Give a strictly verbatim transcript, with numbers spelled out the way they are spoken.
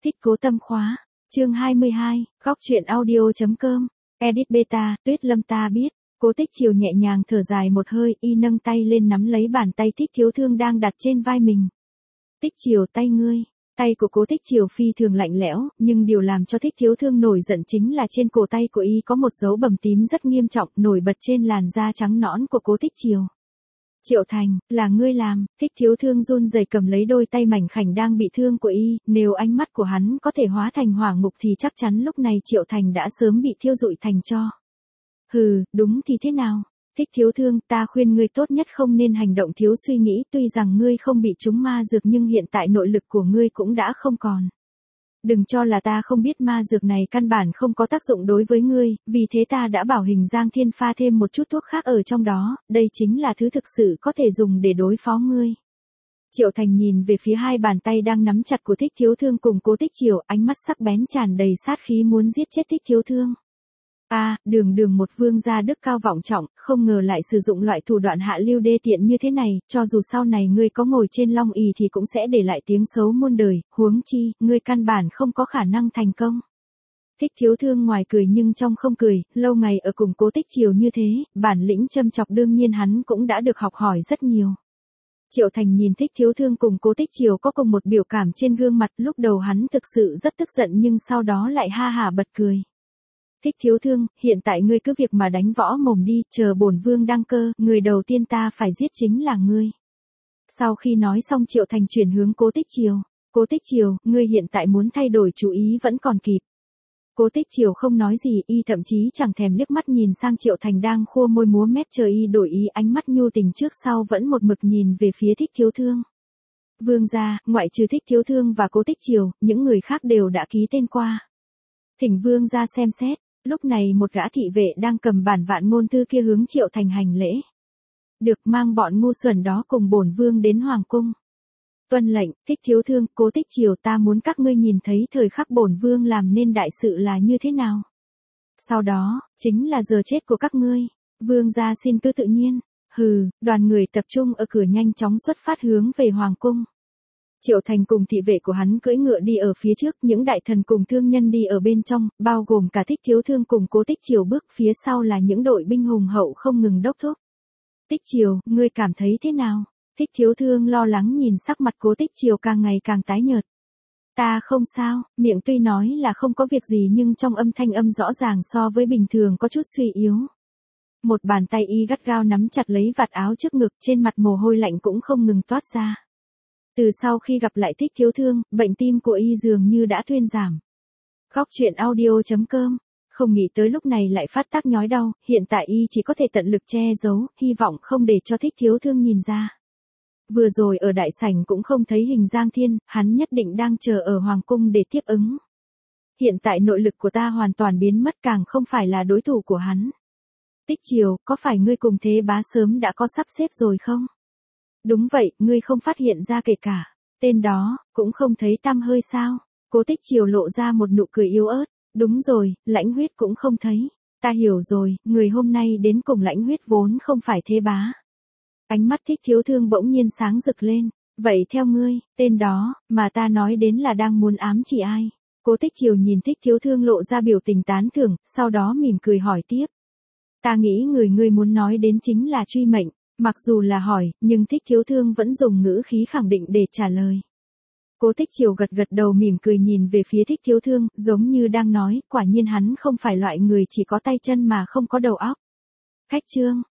Thích Cố Tâm khóa, chương hai mươi hai, góc truyện audio.com, edit beta, Tuyết Lâm ta biết. Cố Tích Chiều nhẹ nhàng thở dài một hơi, y nâng tay lên nắm lấy bàn tay Thích Thiếu Thương đang đặt trên vai mình. Tích Chiều, tay ngươi. Tay của Cố Tích Chiều phi thường lạnh lẽo, nhưng điều làm cho Thích Thiếu Thương nổi giận chính là trên cổ tay của y có một dấu bầm tím rất nghiêm trọng nổi bật trên làn da trắng nõn của Cố Tích Chiều. Triệu Thành, là ngươi làm. Thích Thiếu Thương run rẩy cầm lấy đôi tay mảnh khảnh đang bị thương của y, nếu ánh mắt của hắn có thể hóa thành hỏa ngục thì chắc chắn lúc này Triệu Thành đã sớm bị thiêu rụi thành tro. Hừ, đúng thì thế nào? Thích Thiếu Thương, ta khuyên ngươi tốt nhất không nên hành động thiếu suy nghĩ, tuy rằng ngươi không bị trúng ma dược nhưng hiện tại nội lực của ngươi cũng đã không còn. Đừng cho là ta không biết ma dược này căn bản không có tác dụng đối với ngươi, vì thế ta đã bảo Hình Giang Thiên pha thêm một chút thuốc khác ở trong đó, đây chính là thứ thực sự có thể dùng để đối phó ngươi. Triệu Thành nhìn về phía hai bàn tay đang nắm chặt của Thích Thiếu Thương cùng Cố Tích Chiều, ánh mắt sắc bén tràn đầy sát khí muốn giết chết Thích Thiếu Thương. A, à, đường đường một vương gia đức cao vọng trọng, không ngờ lại sử dụng loại thủ đoạn hạ lưu đê tiện như thế này, cho dù sau này ngươi có ngồi trên long ỷ thì cũng sẽ để lại tiếng xấu muôn đời, huống chi, ngươi căn bản không có khả năng thành công. Thích Thiếu Thương ngoài cười nhưng trong không cười, lâu ngày ở cùng Cố Tích Chiều như thế, bản lĩnh châm chọc đương nhiên hắn cũng đã được học hỏi rất nhiều. Triệu Thành nhìn Thích Thiếu Thương cùng Cố Tích Chiều có cùng một biểu cảm trên gương mặt, lúc đầu hắn thực sự rất tức giận nhưng sau đó lại ha hả bật cười. Thích Thiếu Thương, hiện tại ngươi cứ việc mà đánh võ mồm đi, chờ bổn vương đăng cơ, người đầu tiên ta phải giết chính là ngươi. Sau khi nói xong Triệu Thành chuyển hướng Cố Tích Chiều. Cố Tích Chiều, ngươi hiện tại muốn thay đổi chủ ý vẫn còn kịp. Cố Tích Chiều không nói gì, y thậm chí chẳng thèm liếc mắt nhìn sang Triệu Thành đang khua môi múa mép chờ y đổi ý, ánh mắt nhu tình trước sau vẫn một mực nhìn về phía Thích Thiếu Thương. Vương gia, ngoại trừ Thích Thiếu Thương và Cố Tích Chiều, những người khác đều đã ký tên qua. Thỉnh vương gia xem xét. Lúc này một gã thị vệ đang cầm bản vạn ngôn thư kia hướng Triệu Thành hành lễ. Được, mang bọn ngu xuẩn đó cùng bổn vương đến hoàng cung. Tuân lệnh. Thích Thiếu Thương, Cố Tích Chiều, ta muốn các ngươi nhìn thấy thời khắc bổn vương làm nên đại sự là như thế nào. Sau đó, chính là giờ chết của các ngươi. Vương gia xin cứ tự nhiên. Hừ, đoàn người tập trung ở cửa nhanh chóng xuất phát hướng về hoàng cung. Triệu Thành cùng thị vệ của hắn cưỡi ngựa đi ở phía trước, những đại thần cùng thương nhân đi ở bên trong, bao gồm cả Thích Thiếu Thương cùng Cố Tích Chiều bước phía sau là những đội binh hùng hậu không ngừng đốc thúc. Tích Chiều, ngươi cảm thấy thế nào? Thích Thiếu Thương lo lắng nhìn sắc mặt Cố Tích Chiều càng ngày càng tái nhợt. Ta không sao, miệng tuy nói là không có việc gì nhưng trong âm thanh âm rõ ràng so với bình thường có chút suy yếu. Một bàn tay y gắt gao nắm chặt lấy vạt áo trước ngực, trên mặt mồ hôi lạnh cũng không ngừng toát ra. Từ sau khi gặp lại Thích Thiếu Thương, bệnh tim của y dường như đã thuyên giảm. Góc truyện audio.com, không nghĩ tới lúc này lại phát tác nhói đau, hiện tại y chỉ có thể tận lực che giấu, hy vọng không để cho Thích Thiếu Thương nhìn ra. Vừa rồi ở đại sảnh cũng không thấy Hình Giang Thiên, hắn nhất định đang chờ ở hoàng cung để tiếp ứng. Hiện tại nội lực của ta hoàn toàn biến mất, càng không phải là đối thủ của hắn. Tích Chiều, có phải ngươi cùng Thế Bá sớm đã có sắp xếp rồi không? Đúng vậy, ngươi không phát hiện ra kể cả tên đó, cũng không thấy tăm hơi sao? Cố Tích Chiều lộ ra một nụ cười yếu ớt. Đúng rồi, Lãnh Huyết cũng không thấy. Ta hiểu rồi, người hôm nay đến cùng Lãnh Huyết vốn không phải Thế Bá. Ánh mắt Thích Thiếu Thương bỗng nhiên sáng rực lên. Vậy theo ngươi, tên đó, mà ta nói đến là đang muốn ám chỉ ai? Cố Tích Chiều nhìn Thích Thiếu Thương lộ ra biểu tình tán thưởng, sau đó mỉm cười hỏi tiếp. Ta nghĩ người ngươi muốn nói đến chính là Truy Mệnh. Mặc dù là hỏi, nhưng Thích Thiếu Thương vẫn dùng ngữ khí khẳng định để trả lời. Cố Tích Chiều gật gật đầu mỉm cười nhìn về phía Thích Thiếu Thương, giống như đang nói, quả nhiên hắn không phải loại người chỉ có tay chân mà không có đầu óc. Khách trương,